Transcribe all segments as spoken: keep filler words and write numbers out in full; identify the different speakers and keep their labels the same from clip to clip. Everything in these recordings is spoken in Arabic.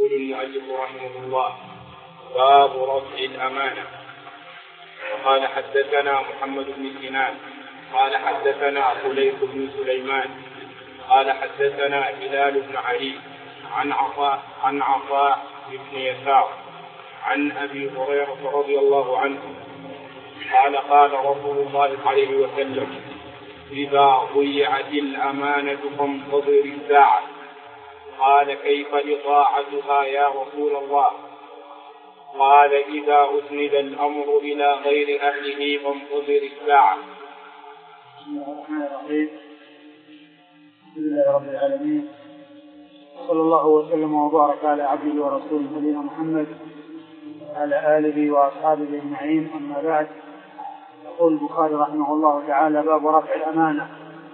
Speaker 1: يقول المؤلف رحمه الله: باب رفع الأمانة. وقال حدثنا محمد بن سنان قال حدثنا خليف بن سليمان قال حدثنا هلال بن علي عن عطاء عن عطاء بن يسار عن أبي هريرة رضي الله عنه قال قال رسول الله عليه وسلم: إذا ضيعت الأمانة فانتظر الساعة. قال: كيف إضاعتها يا رسول الله؟ قال: إذا أسند الأمر إلى غير أهله فانتظر الساعة.
Speaker 2: بسم الله الرحمن الرحيم. الحمد لله رب العالمين، صلى الله وسلم وبارك على عبده ورسوله نبينا محمد وعلى آله وأصحابه أجمعين، أما بعد. يقول البخاري رحمه الله تعالى: باب رفع الأمانة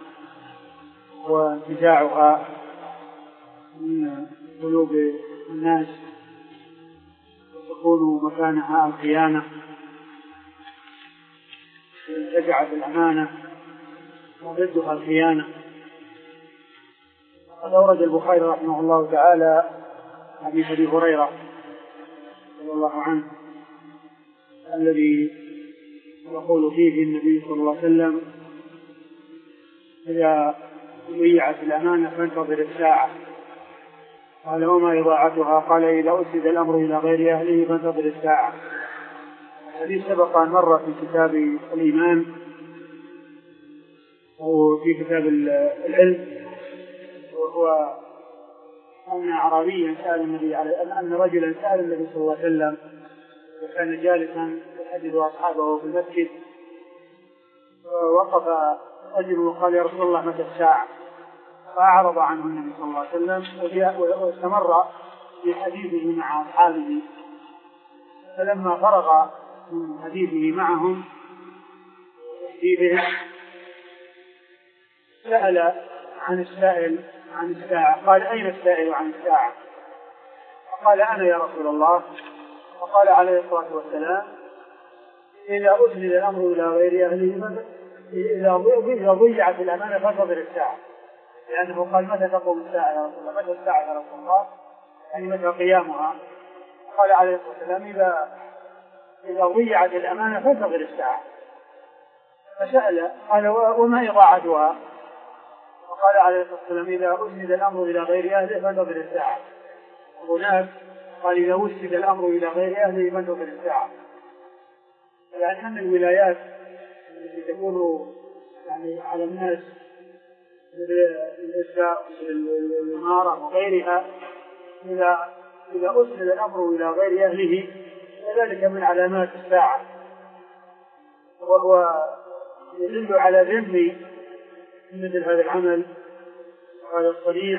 Speaker 2: وانتزاعها من قلوب الناس وتكون مكانها الخيانة. انتزعت الأمانة وضدها الخيانة. قد أورد البخاري رحمه الله تعالى حديث أبي هريرة رضي الله عنه الذي يقول فيه النبي صلى الله عليه وسلم: إذا ضيعت الأمانة فانتظر الساعة. قال: وما إضاعتها؟ قال: إذا أسد الأمر إلى غير أهله فانتظر الساعة. الحديث سبق أن مر في كتاب الإيمان وفي كتاب العلم، وهو أن أعرابيا سأل النبي عليه أن رجلا سأل النبي صلى الله عليه وسلم وكان جالسا يحدث أصحابه في المسجد، ووقف رجل وقال: يا رسول الله متى الساعة؟ فأعرض عنه النبي صلى الله عليه وسلم واستمر في حديثه مع أصحابه. فلما فرغ من حديثه معهم سأل عن السائل عن الساعة. قال: أين السائل عن الساعة؟ فقال: أنا يا رسول الله. فقال عليه الصلاة والسلام: إذا أسند الأمر إلى غير أهله إذا ضيعت الأمانة فانتظر الساعة. لأنه قال: متى تقوم الساعة يا رسول الله؟ متى الساعة يا رسول الله؟ يعني متى قيامها؟ قال عليه الصلاة والسلام: إذا إذا ضيعت الأمانة فانتظر الساعة. فسأل قال: وما إضاعتها؟ وقال عليه الصلاة والسلام: إذا أسند الأمر إلى غير أهله فانتظر الساعة. هناك قال: إذا أسند الأمر إلى غير أهله فانتظر الساعة. يعني أن الولايات التي تكون يعني على الناس بالإساءة والإمارة وغيرها، إذا إذا أسند الأمر إلى غير أهله فذلك من علامات الساعة، وهو يدل على ذم مثل هذا العمل وهذا الصنيع.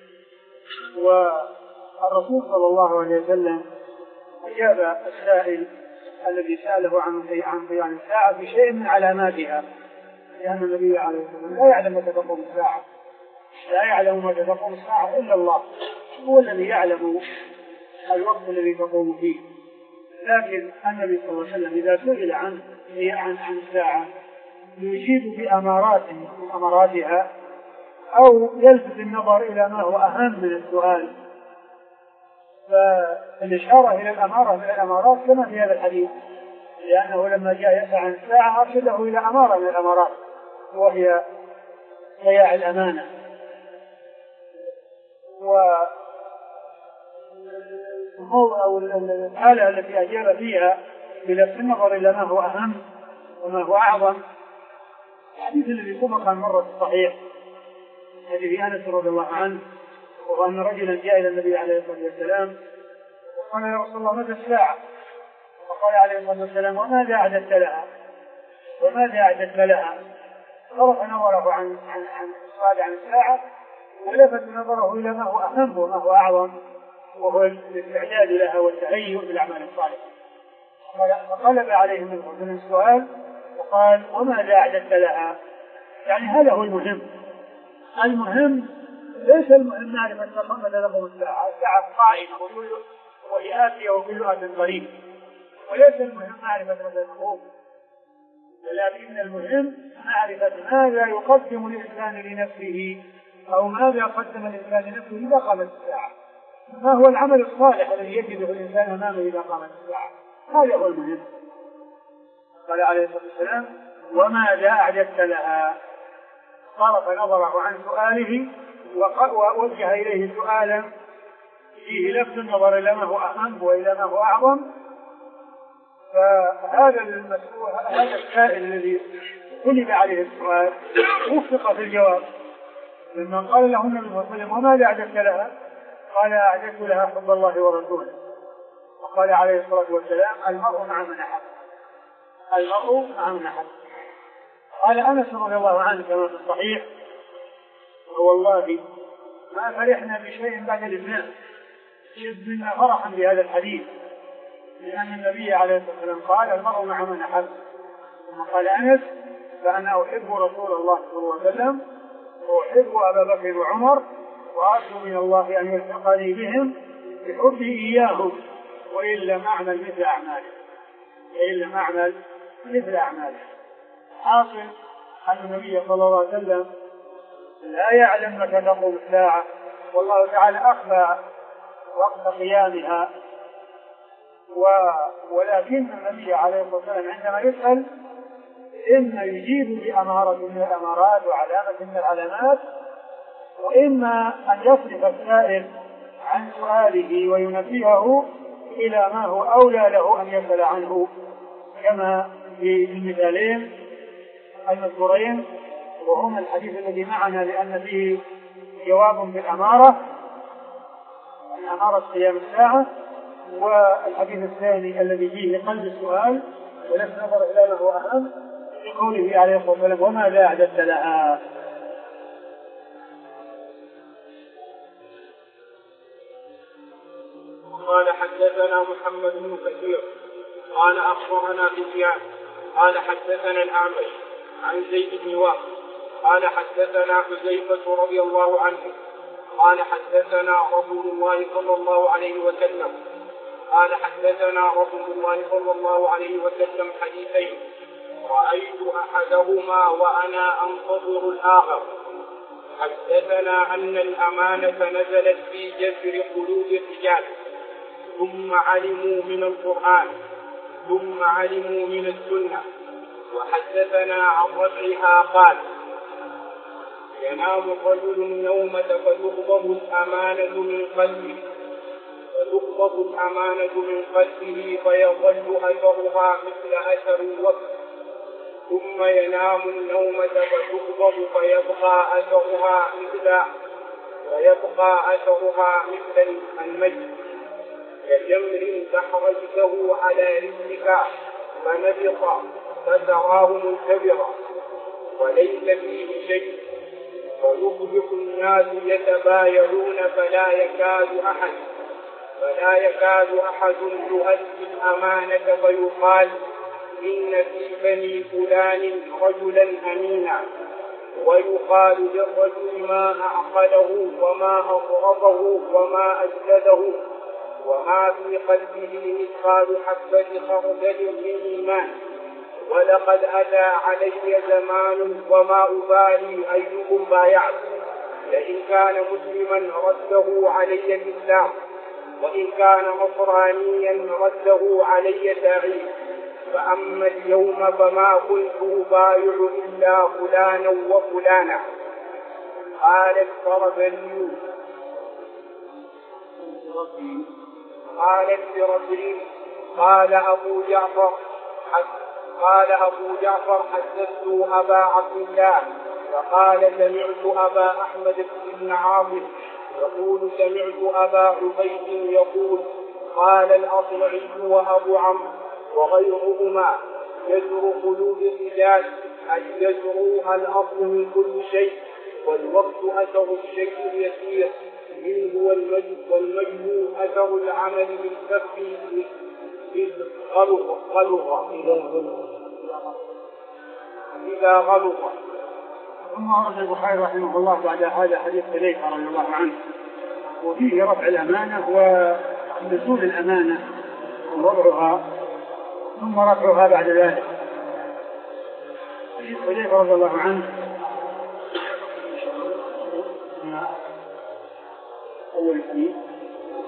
Speaker 2: والرسول صلى الله عليه وسلم أجاب السائل الذي سأله عن عن الساعة بشيء من علاماتها، لأن النبي عليه الصلاة والسلام لا يعلم متى تقوم الساعة، لا يعلم متى تقوم الساعة إلا الله، هو الذي يعلم الوقت الذي تقوم فيه. لكن النبي صلى الله عليه وسلم إذا سئل عن عن عن الساعة يجيب بأمارات من أماراتها، أو يلفت النظر إلى ما هو أهم من السؤال. فالإشارة إلى الأمارة من الأمارات كما في هذا الحديث، لأنه لما جاء يسأل عن الساعة أرشده إلى أمارة من الأمارات وهي ضياع الأمانة. أو الحالة التي أجاب فيها بلفت النظر إلى ما هو أهم وما هو أعظم. الحديث الذي سبق مرة الصحيح حديث أنس رضي الله عنه، وأن رجلا جاء إلى النبي عليه الصلاة والسلام وقال: يا رسول الله متى الساعة؟ وقال عليه الصلاة والسلام: وماذا أعددت لها؟ وماذا أعددت لها؟ صرف نظره عن عن عن السؤال عن الساعة ولفت نظره إلى ما هو أهم وما هو أعظم، وهو الاستعداد لها والتهيؤ بالأعمال الصالحة. فقلب عليه من السؤال وقال: وماذا أعددت لها؟ يعني هذا هو المهم. المهم ليس المهم معرفة متى تقوم الساعة، الساعة قائمة وهي آتية وكل آت قريب، وليس المهم معرفة متى تقوم، ولكن المهم معرفة ماذا يقدم الإنسان لنفسه، أو ماذا قدم الإنسان لنفسه إذا قامت الساعة. ما هو العمل الصالح الذي يجده الإنسان أمامه إذا قامت الساعة؟ هذا هو المهم. قال عليه الصلاة والسلام: وماذا أعددت لها؟ صرف نظره عن سؤاله ووجه إليه سؤالا فيه لفت النظر إلى ما هو أهم وإلى ما هو أعظم. فهذا المسؤول هذا السائل الذي قلب عليه السؤال وفق في الجواب. لما قال له النبي صلى الله عليه وسلم: وماذا أعددت لها؟ قال: أعددت لها حب الله ورسوله. وقال عليه الصلاة والسلام: المرء مع من أحب. المرء مع من أحب. قال أنس رضي الله عنه كما في الصحيح: والله ما فرحنا بشيء بعد الإسلام شد منا فرحا بهذا الحديث، لأن النبي عليه الصلاة والسلام قال: المرء مع من أحب. ثم قال أنس: فأنا أحب رسول الله صلى الله عليه وسلم وأحب أبا بكر وعمر وأرجو من الله أن يلحقني بهم بحبه إياهم وإن لم أعمل مثل أعماله وإن لم أعمل مثل أعماله. حاصل أن النبي صلى الله عليه وسلم لا يعلم متى تقوم الساعة، والله تعالى أخفى وقت قيامها، و... ولكن النبي عليه الصلاة والسلام عندما يسأل إما يجيب بأمارة من الأمارات وعلامة من العلامات، وإما أن يصرف السائل عن سؤاله وينبهه إلى ما هو أولى له أن يسأل عنه، كما في المثالين المذكورين، وهما الحديث الذي معنا لأن فيه جواب بالأمارة أمارة قيام الساعة، والحديث الثاني الذي فيه قلب السؤال ولفت نظر إلى ما هو أهم في قوله عليه الصلاة والسلام: وماذا أعددت لها؟
Speaker 1: قال: حدثنا محمد بن كثير قال أخبرنا سفيان قال حدثنا الأعمش عن زيد بن واقد قال حدثنا حذيفة رضي الله عنه قال حدثنا رسول الله صلى الله عليه وسلم قال حدثنا رسول الله صلى الله عليه وسلم حديثين رأيت أحدهما وأنا أنتظر الآخر. حدثنا أن الأمانة نزلت في جذر قلوب الرجال ثم علموا من القرآن ثم علموا من السنة. وحدثنا عن رفعها قال: ينام الرجل النومة فتقبض الأمانة من قلبه فتقبض الأمانة من قلبه فيظل أثرها مثل أثر الوقت ثم ينام النومة فتقبض فيبقى أثرها مثل فيبقى أثرها مثل المجد كجمر تحرجته على رجلك فنبط فتراه منتبرا وليس فيه شيء ويصبح الناس يتبايعون فلا يكاد أحد فلا يكاد أحد يؤدي الأمانة فيقال: إن في بني فلان رجلا أمينا، ويقال للرجل ما أعقله وما أضربه وما أجلده وما في قلبه مثقال حبة خردل من إيمان. ولقد أتى علي زمان وما أبالي أيكم بايعت، لئن كان مسلما رده علي الإسلام وإن كان نصرانيا رده علي تعيد. فأما اليوم فما كنت أبايع إلا فلانا وفلانا. قال الفربري قال الفربري قال أبو جعفر قال أبو جعفر حدثت أبا عبد الله فقال: سمعت أبا أحمد بن عاصم يقول: سمعت أبا عبيد يقول: قال الأصمعي وأبو عمرو وغيرهما: جذر قلوب الرجال أن يجروها الأصل من كل شيء، والوقت أثر الشيء اليسير منه، والمجد أثر العمل بالكف غلظ غلظ إذا غلظ.
Speaker 2: ثم أورد البخاري رحمه الله بعد هذا حديث حذيفة رضي الله عنه وفيه رفع الأمانة ونزول الأمانة ووضعها ثم رفعها بعد ذلك. حديث حذيفة رضي الله عنه أول حديث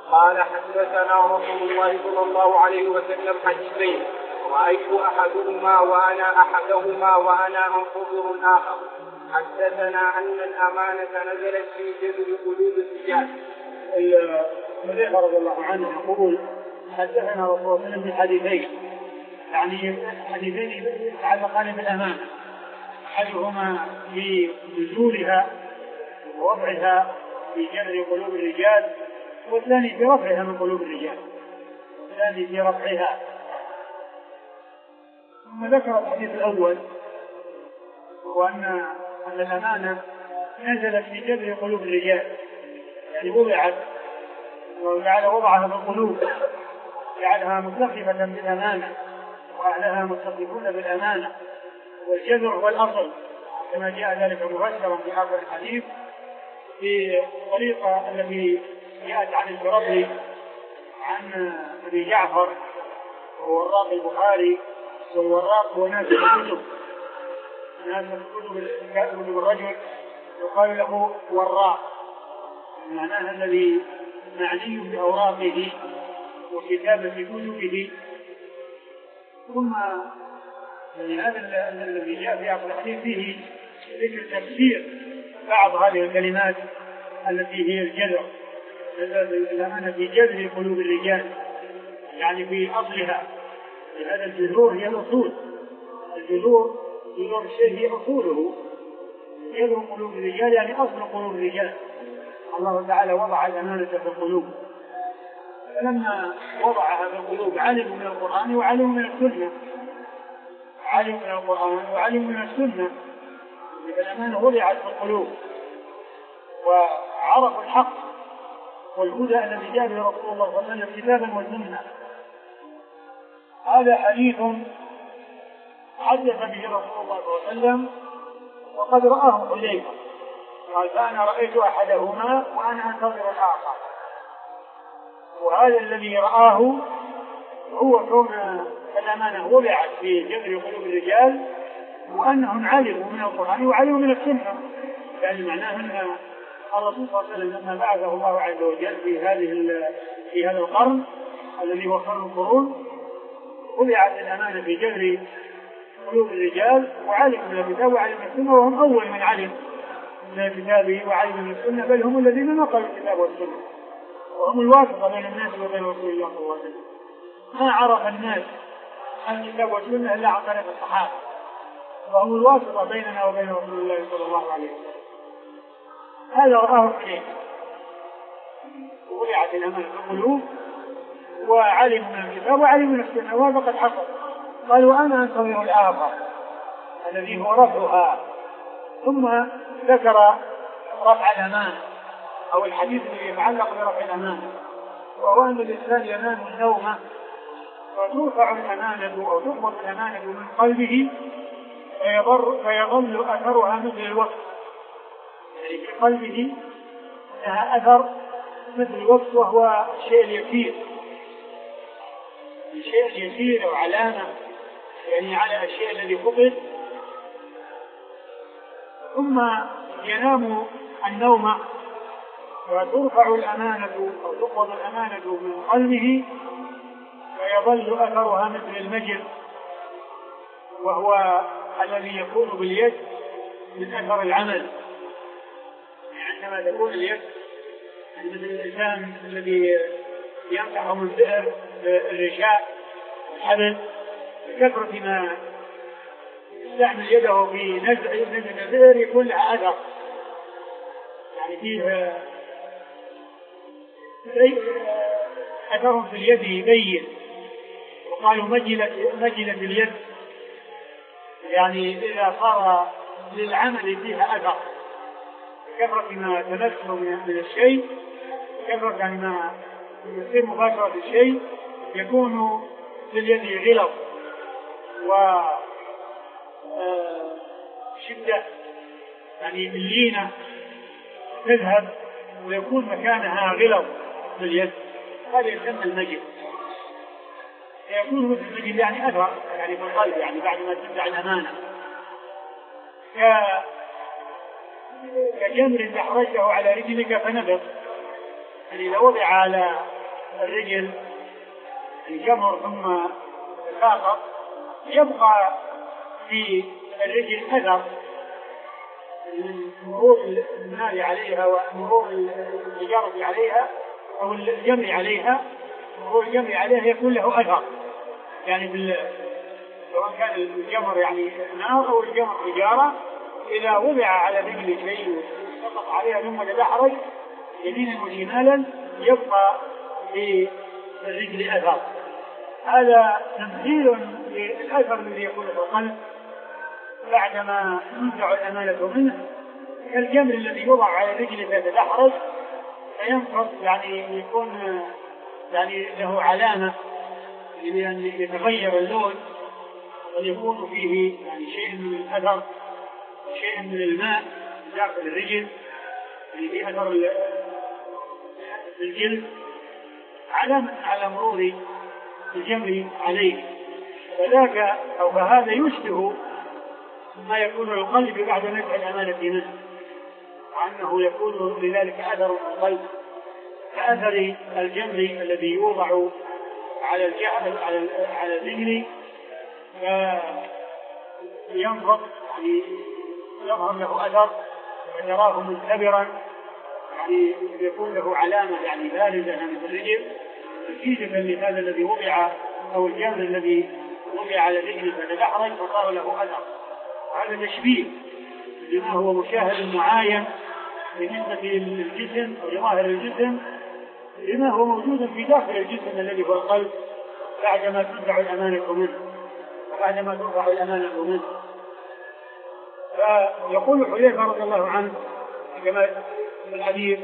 Speaker 1: قال حدثنا رسول الله صلى الله عليه وسلم حديثين رأيت أحدهما وأنا أحدهما وأنا أنتظر الآخر. حدثنا أن الأمانة نزلت في جذر قلوب الرجال.
Speaker 2: حذيفة رضي الله عنه يقول حدثنا رسول الله صلى الله عليه وسلم بحديثين، يعني حديثين يتعلقان بالأمانة، أحدهما بنزولها ووضعها في جذر قلوب الرجال، والثاني في رفعها من قلوب الرجال، والثاني في رفعها. ثم ذكر الحديث الأول وأن أن الأمانة نزلت في جذر قلوب الرجال، يعني وضعت وجعل وضعها في القلوب، جعلها متصفة بالأمانة وأهلها متصفون بالأمانة، والجذر هو الأصل كما جاء ذلك مباشرا في آخر الحديث في الطريقة التي جاءت عن الفرابري عن أبي جعفر ووراق البخاري. والوراق هو ناس الكتب، ناس الكتب كتب الرجل يقال له وراق، معناها الذي معني بأوراقه وكتابة كتبه. ثم يعني هذا الذي جاء في آخر الحديث فيه ذكر تفسير بعض هذه الكلمات التي هي الجذر، الأمانة في جذر قلوب الرجال، يعني في أصلها. هذا الجذور هي الأصول، الجذور جذور الشيء هي أصوله، جذر قلوب الرجال يعني أصل قلوب الرجال. الله تعالى وضع الأمانة في القلوب، فلما وضعها في القلوب علموا من القرآن وعلموا من السنة، علموا من القرآن وعلموا من السنة، الأمانة وضعت في القلوب وعرفوا الحق والهدى الذي جاء به رسول الله صلى الله عليه وسلم كتابا وسنة. هذا حديث حدث به رسول الله صلى الله عليه وسلم وقد رآه حذيفة، قال فأنا رأيت أحدهما وأنا أنتظر الآخر. وهذا الذي رآه هو كون الأمانة وضعت في جذر قلوب الرجال وأنهم علموا من القرآن وعلموا من السنة، يعني معناه أن الرسول صلى الله عليه وسلم لما بعثه الله عز وجل في هذه في هذا القرن الذي هو قرن القرون وضعت الأمانة في جذر قلوب الرجال وعلموا من الكتاب وعلموا من السنة، وهم أول من علم من الكتاب وعلموا من السنة، بل هم الذين نقلوا الكتاب والسنة، وهم الواسطة بين الناس وبين رسول الله صلى الله عليه وسلم. ما عرف الناس الكتاب والسنة إلا عن طريق الصحابة، وهم الواسطة بيننا وبين رسول الله صلى الله عليه وسلم. هذا رآه حديث وضعت الأمانة في القلوب وعلموا من الكتاب وعلموا من السنة، وهذا قد حصل. قال وأنا أنتظر الآخر الذي هو رفعها. ثم ذكر رفع الأمانة أو الحديث الذي يتعلق برفع الأمانة، وهو أن الإنسان ينام النوم وترفع الأمانة أو تقبض الأمانة من قلبه فيظل أثرها مثل الوقت، يعني في قلبه لها أثر مثل الوقت، وهو الشيء اليسير، الشيء اليسير أو علامة يعني على الشيء الذي فقد. ثم ينام النوم وترفع الأمانة أو تقبض الأمانة من قلبه فيظل أثرها مثل المجر، وهو الذي يكون باليد من أثر العمل. عندما تكون اليد مثل الإنسان الذي يمسح من بئر الرشاء الحبل بكثرة ما يستعمل يده في نزع من البئر يكون لها أثر، يعني فيه أثر في اليد يبين. وقالوا مجلت مجلت اليد، يعني إذا صار للعمل فيها أثر كثرة ما تنسل من الشيء، كثرة ما يصير مباشرة الشيء يكون في اليد غلظ وشدة، يعني اللينة تذهب ويكون مكانها غلظ في اليد، هذا يسمى المجد. يكون مثل المجد يعني أثر يعني في القلب، يعني بعد ما تنزع الأمانة كجمر تحرجه على رجلك فنبض، يعني لو وضع على الرجل الجمر ثم تساقط يبقى في الرجل أثر من مرور المال عليها ومرور الجرد عليها أو الجمر عليها، مرور الجمر عليها يكون له أثر، يعني بال... سواء كان الجمر يعني نار أو الجمر حجارة، إذا وضع على رجل شيء وسقط عليها ثم تدحرج يمينا وشمالا يبقى في الرجل أثر. هذا تمثيل للأثر الذي يكون في القلب بعدما تنزع الأمانة منه، كالجمر الذي يوضع على الرجل فيتدحرج فينقص، يعني يكون يعني له علامة لأن يتغير اللون ويكون فيه يعني شيء من الأثر، شيء من الماء داخل الرجل، يعني في أثر الجلد علامة على مرور الجمر عليه. فذاك أو فهذا يشبه ما يكون القلب بعد نزع الأمانة منه، وأنه يكون لذلك أثر القلب كأثر الجمر الذي يوضع على الجهل على على الرجل فينفض يظهر له أثر وتراه منتبرا، يعني يكون له علامة يعني بارزة في الرجل نتيجة لهذا الذي وضع أو الجمر الذي وضع على الرجل فتدحرج فصار له أثر. هذا تشبيه لما هو مشاهد معاين بالنسبة للجسم أو لظاهر الجسم لما هو موجود في داخل الجسم الذي هو القلب بعدما تنزع الأمانة منه وبعدما ترفع الأمانة منه. فيقول حذيفة رضي الله عنه كما في الحديث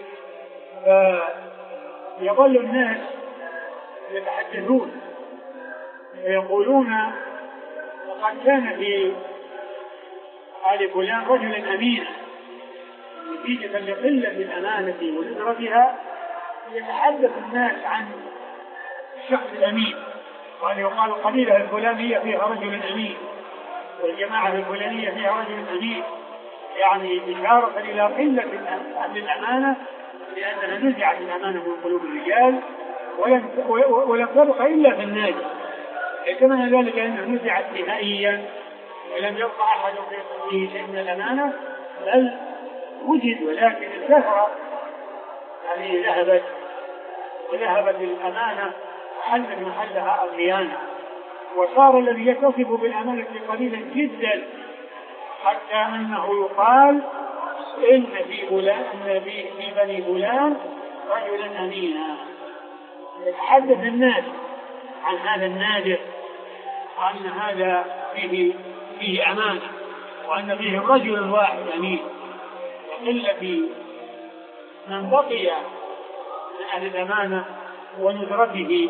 Speaker 2: فيظل الناس يتحدثون ويقولون لقد كان في آل فلان رجل أمين، نتيجة لقلة الأمانة وندرتها يتحدث الناس عن الشخص الأمين، وأن يقال القبيلة الفلانية فيها رجل أمين والجماعة الفلانية فيها رجل أمين، يعني إشارة إلى قلة الأمانة لأنها نزعت الأمانة من قلوب الرجال ولم ولم تبق إلا في الناس، كما ذلك أنها نزعت نهائيا ولم يبقى أحد في شيء من الأمانة بل وجد، ولكن الكثرة يعني ذهبت وذهبت الأمانة حلت محلها الخيانة، وصار الذي يتصف بالأمانة قليلا جدا حتى أنه يقال إن في فلان إن في بني فلان رجلا أمينا. يتحدث الناس عن هذا النادر وأن هذا فيه فيه أمانة وأن فيه رجل واحد أمين، وقلة من بقي من أهل الأمانة وندرته.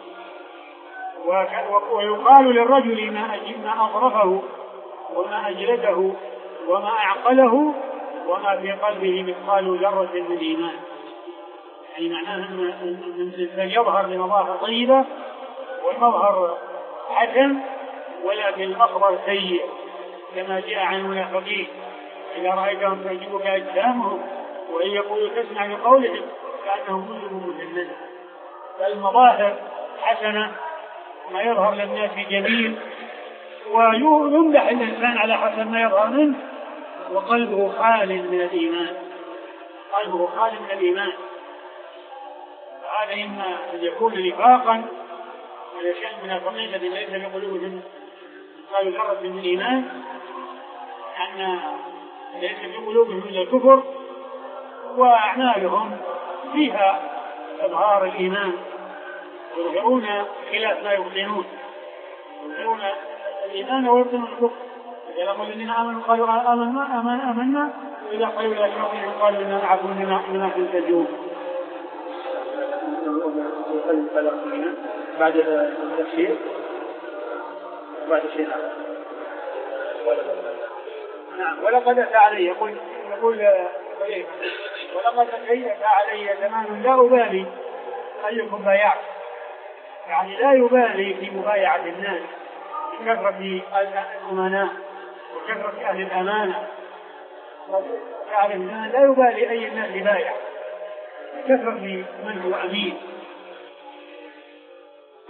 Speaker 2: ويقال للرجل ما أظرفه وما أجلده وما أعقله وما في قلبه مثقال ذرة من إيمان، يعني معناه أن الإنسان يظهر بمظاهر طيبة والمظهر حسن ولكن المخبر سيء، كما جاء عن المنافقين إذا رأيتهم تعجبك أجسامهم وإن يقولوا تسمع لقولهم كأنهم كلهم مسلمون. فالمظاهر حسنة ما يظهر للناس جميل ويمدح الإنسان على حسب ما يظهر منه وقلبه خال من الإيمان، قلبه خال من الإيمان. هذا إما أن يكون نفاقا على شأن من الفقيه الذي ليس في قلوبهم قالوا ذرة من الإيمان، أن ليس في قلوبهم إلا الكفر وأعمالهم فيها إظهار الإيمان يظهرون خلاف ما يبطنون، يظهرون الإيمان ويبطنون الكفر. إذا لقوا الذين آمنوا قالوا آمنا آمنا آمنا وإذا قالوا إلى شرطهم قالوا إننا معكم إننا تنتجون. بعد التفسير بعد شيء نعم. ولقد أتى علي يقول يقول ولقد أتى علي زمان لا أبالي أيكم بايعت، يعني لا يبالي في مبايعة الناس بكثرة الأمناء وكثرة أهل الأمانة، يعني لا يبالي أي الناس يبايع بكثرة من هو أمين.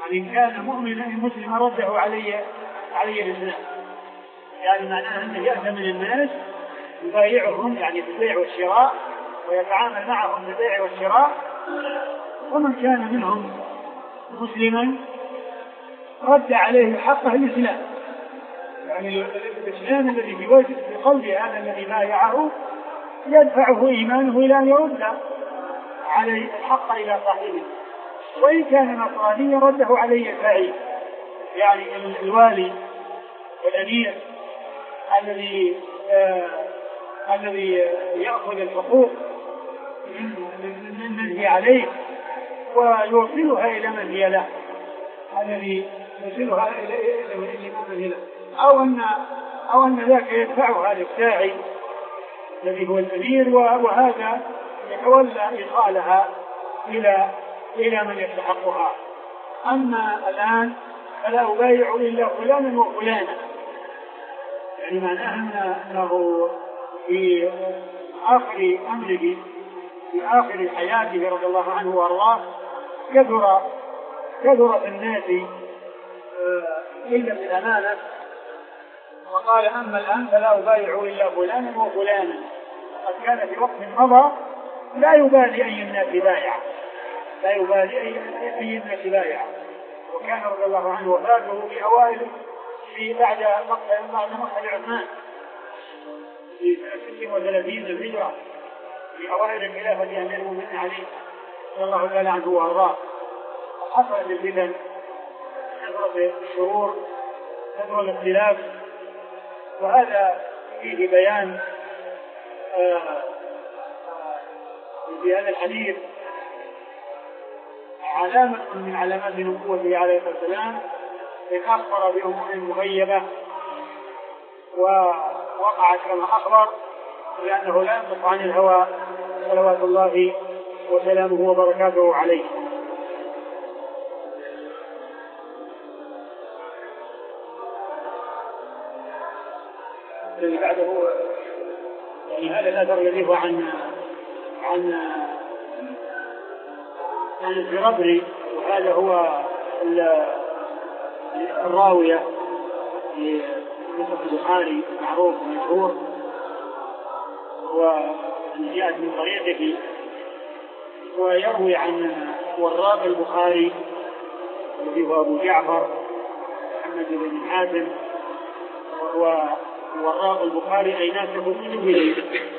Speaker 2: يعني إن كان مؤمنا مسلما رده علي علي الإسلام، يعني معناها أنه يأتي من الناس يبايعهم يعني في البيع والشراء ويتعامل معهم في البيع والشراء، ومن كان منهم مسلما رد عليه حقه الإسلام، يعني الإسلام الذي في وجه في قلب هذا الذي بايعه يدفعه إيمانه إلى أن يرد عليه الحق إلى صاحبه. وإن كان نصرانيا رده عليه الفاعل، يعني الوالي والأمير الذي آه الذي يأخذ الحقوق من من هي عليه ويوصلها إلى من هي له، الذي يوصلها إلى من هي له، أو أن أو أن ذاك يدفعها للساعي الذي هو الأمير، وهذا يتولى إيصالها إلى إلى من يستحقها. أما الآن فلا أبايع إلا فلانا وفلانا، يعني معناه أنه في آخر أمره في آخر حياته رضي الله عنه وأرضاه كثر كثر في الناس إلا بالأمانة، وقال أما الآن فلا أبايع إلا فلانا وفلانا. قد كان في وقت مضى لا يبالي أي الناس بايع، لا يبالي أي الناس بايع، وكان رضي الله عنه وفاته في أوائل في بعد مقتل بعد مقتل عثمان في ستة وثلاثين الهجرة، في أوائل الخلافة أمير المؤمنين علي رضي الله تعالى عنه وأرضاه. حصلت الفتن، كثرت الشرور، كثر الاختلاف، وهذا فيه بيان آه في هذا الحديث علامة من علامات نبوته عليه الصلاة والسلام، إن أخبر بأمور مغيبة ووقعت كما أخبر، لأنه لا ينطق عن الهوى صلوات الله وسلامه وبركاته عليه. الذي بعده يعني هذا الأثر الذي هو عن عن عن الزربري، وهذا هو الراوية لمصحف البخاري معروف ومشهور، وجاءت من طريقه، ويروي عن وراق البخاري الذي هو أبو جعفر محمد بن حاتم، وهو وراق البخاري أي ناسخ كتب إليه،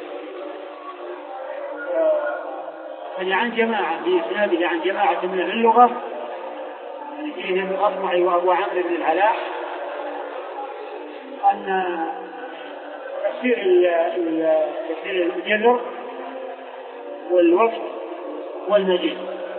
Speaker 2: يعني عن جماعة في إسناده عن جماعة من اللغة، يعني فيهم الأصمعي وأبو عمرو بن العلاء، أن تفسير الجذر والوقت والمجيء.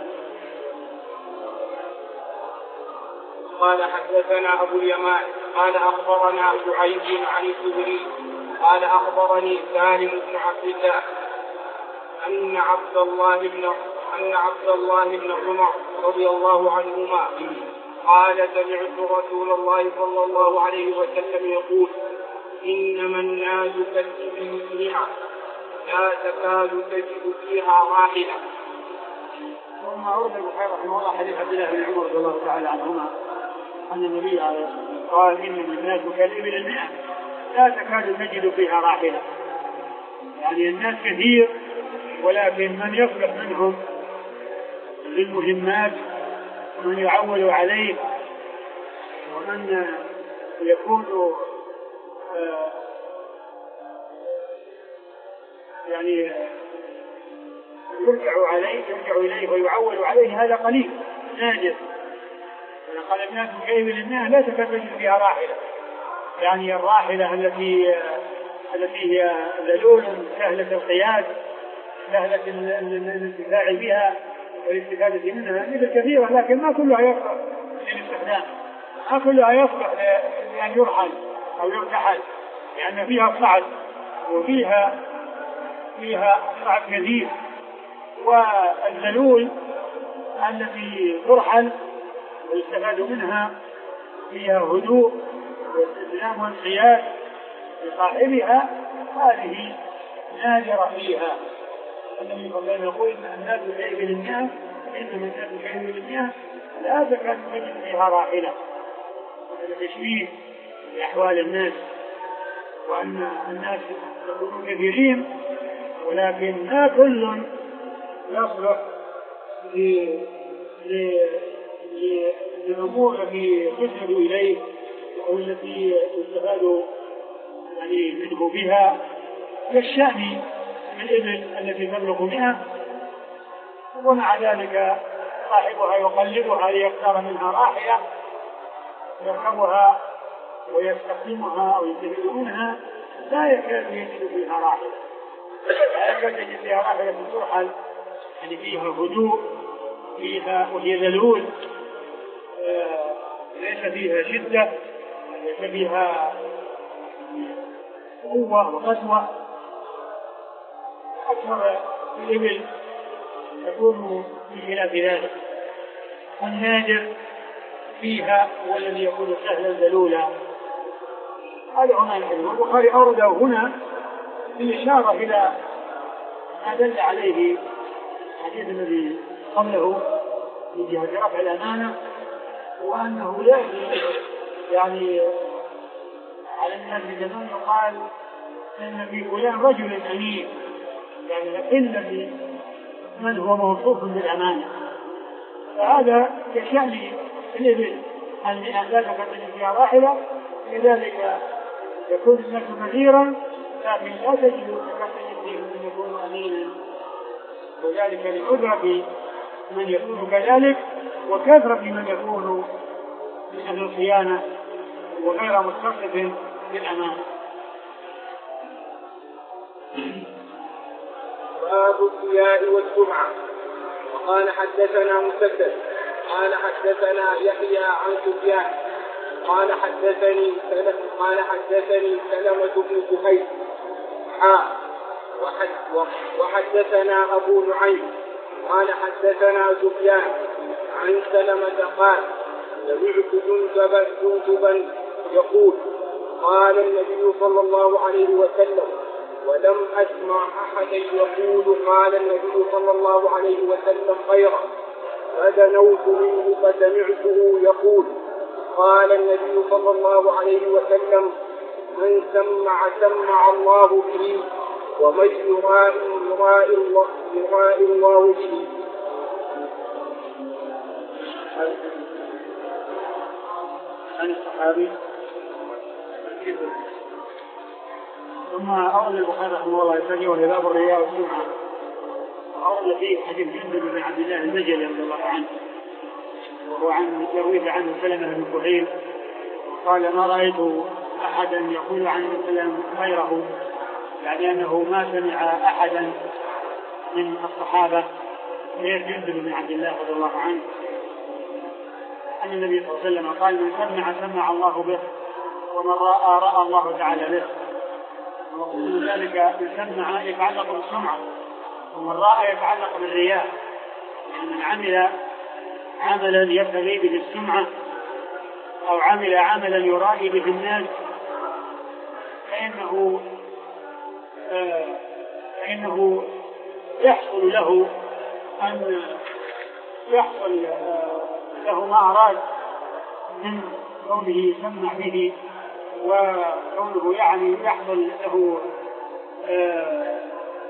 Speaker 1: قال حدثنا أبو اليمان قال أخبرنا شعيب عن الزهري قال أخبرني سالم بن عبد الله أن عبد الله بن أن عبد الله بن عمر رضي الله عنهما قال سمعت رسول الله صلى الله عليه وسلم يقول إنما الناس كالإبل مسرعة لا تكاد تجد فيها راحلة.
Speaker 2: ثم أورد البخاري رحمه الله حديث عبد الله بن عمر رضي الله تعالى عنهما أن النبي عليه الصلاة والسلام قال إنما الناس كالإبل المئة لا تكاد تجد فيها راحلة، يعني الناس كثير ولكن من يصلح منهم للمهمات ومن يعول عليه ومن يكون آه يعني يرجع عليه يرجع إليه ويعول عليه، هذا قليل نادر. قال الناس كيف للناس لا تكاد فيها راحلة، يعني الراحلة التي التي هي ذلول سهلة القياس سهلة الانتفاع بها والاستفادة منها مثل كثيرة، لكن ما كلها يصلح للاستخدام، ما كلها يصلح لأن يرحل أو يرتحل، لأن فيها صعد وفيها فيها صعد كثير. والذلول التي ترحل ويستفاد منها فيها هدوء واستسلام وانقياد لصاحبها، هذه نادرة فيها. النبي صلى الله عليه وسلم يقول إن الناس كإبل الناس فإن من تسعين من المئة لا تكاد تجد فيها راحلة. هذا تشبيه لأحوال الناس، وأن الناس يكونون كثيرين ولكن لا كل يصلح للأمور التي تشهد إليه أو التي يستفاد يعني منه بها، كالشأن من الإبل التي تبلغ مئة ومع ذلك صاحبها يقلبها ليختار منها راحلة يركبها ويستخدمها أو يستفيد منها، لا يكاد يجد فيها راحلة، لا يكاد يجد فيها راحلة ترحل يعني فيها هدوء، فيها وهي ذلول، آه ليس فيها شدة، ليس فيها قوة وقسوة. أكثر الإبل تكون بخلاف ذلك. النادر فيها هو الذي يكون سهلا ذلولا. هذا هنا الحديث، والبخاري أورده هنا بالإشارة إلى ما دل عليه الحديث الذي قبله من جهة رفع الأمانة، وأنه لا يعني على الناس زمان يقال إن في فلان رجل أمين، يعني إلا من هو موصوف بالأمانة. فهذا كشأن الإبل أن لا تكتب فيها راحلة، لذلك يكون الناس كثيرا لكن لا تجد كثير من يكون أمينا، وذلك لكثرة من يكون كذلك وكثرة من يكون من أهل الخيانة وغير متصف بالأمانة.
Speaker 1: باب الرياء والسمعة. وقال حدثنا مسدد قال حدثنا يحيى عن سفيان قال حدثني قال حدثني سلمة بن كهيل حاء وحدثنا أبو نعيم قال حدثنا سفيان عن سلمة قال سمعت جندبا جندبا يقول قال النبي صلى الله عليه وسلم ولم أسمع أحدا يقول قال النبي صلى الله عليه وسلم خيرا، فدنوت منه فسمعته يقول قال النبي صلى الله عليه وسلم من سمع سمع الله به ومن يرائي يرائي الله, يرائي الله به.
Speaker 2: عن الصحابي ثم أورد البخاري رحمه الله يسجل وهذا الرياء والسمعة، أورد فيه حديث جندب بن عبد الله البجلي رضي الله عنه، وهو عن يروي عنه سلمة بن كهيل قال ما رأيت أحدا يقول عن سلمة غيره، يعني أنه ما سمع أحدا من الصحابة غير جندب بن عبد الله رضي الله عنه أن النبي صلى الله عليه وسلم قال من سمع سمع الله به ومن رأى رأى الله تعالى به. وقول ذلك من سمع يتعلق بالسمعة ومن رأى يتعلق بالرياء، يعني من عمل عملا يبتغي به السمعة أو عمل عملا يرائي به الناس فإنه آه فإنه يحصل له أن يحصل آه له ما أراد من كونه سمع به، وكونه يعني يحصل له آه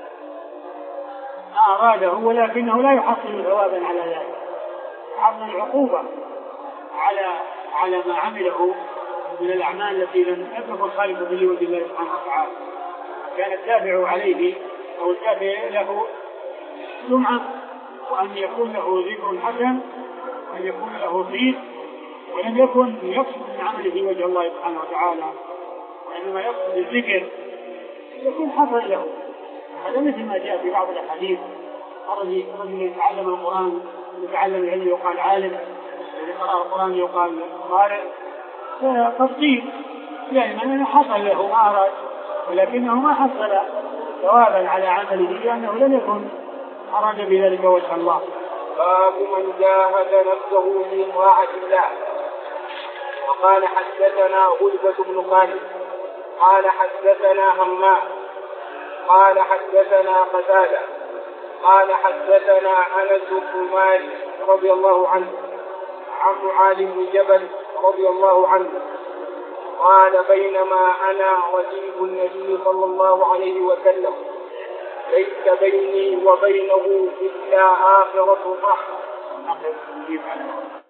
Speaker 2: ما أراده، ولكنه لا يحصل ثوابا على ذلك، حصل العقوبة على على ما عمله من الأعمال التي لم تكن خالفة لوجه الله سبحانه وتعالى. كان التابع عليه أو التابع له سمعة، وأن يكون له ذكر حسن، وأن يكون له صيت، ولم يكن يقصد من عمله وجه الله سبحانه وتعالى، وإنما يقصد الذكر يكون حسن له. هذا مثل ما جاء في بعض الأحاديث الرجل يتعلم القرآن يتعلم العلم يقال عالم، يقرأ القرآن يقال قارئ، فتصديق دائما أنه حصل له ما أراد، ولكنه ما حصل ثوابا على عمله لأنه لم يكن أراد بذلك وجه الله.
Speaker 1: باب من جاهد نفسه في طاعة الله. وقال حدثنا غلبة بن خالد قال حدثنا همام قال حدثنا قتادة قال حدثنا أنس بن مالك رضي الله عنه عن معاذ بن جبل رضي الله عنه قال بينما أنا رديف النبي صلى الله عليه وسلم ليس بيني وبينه إلا آخرة ضحى.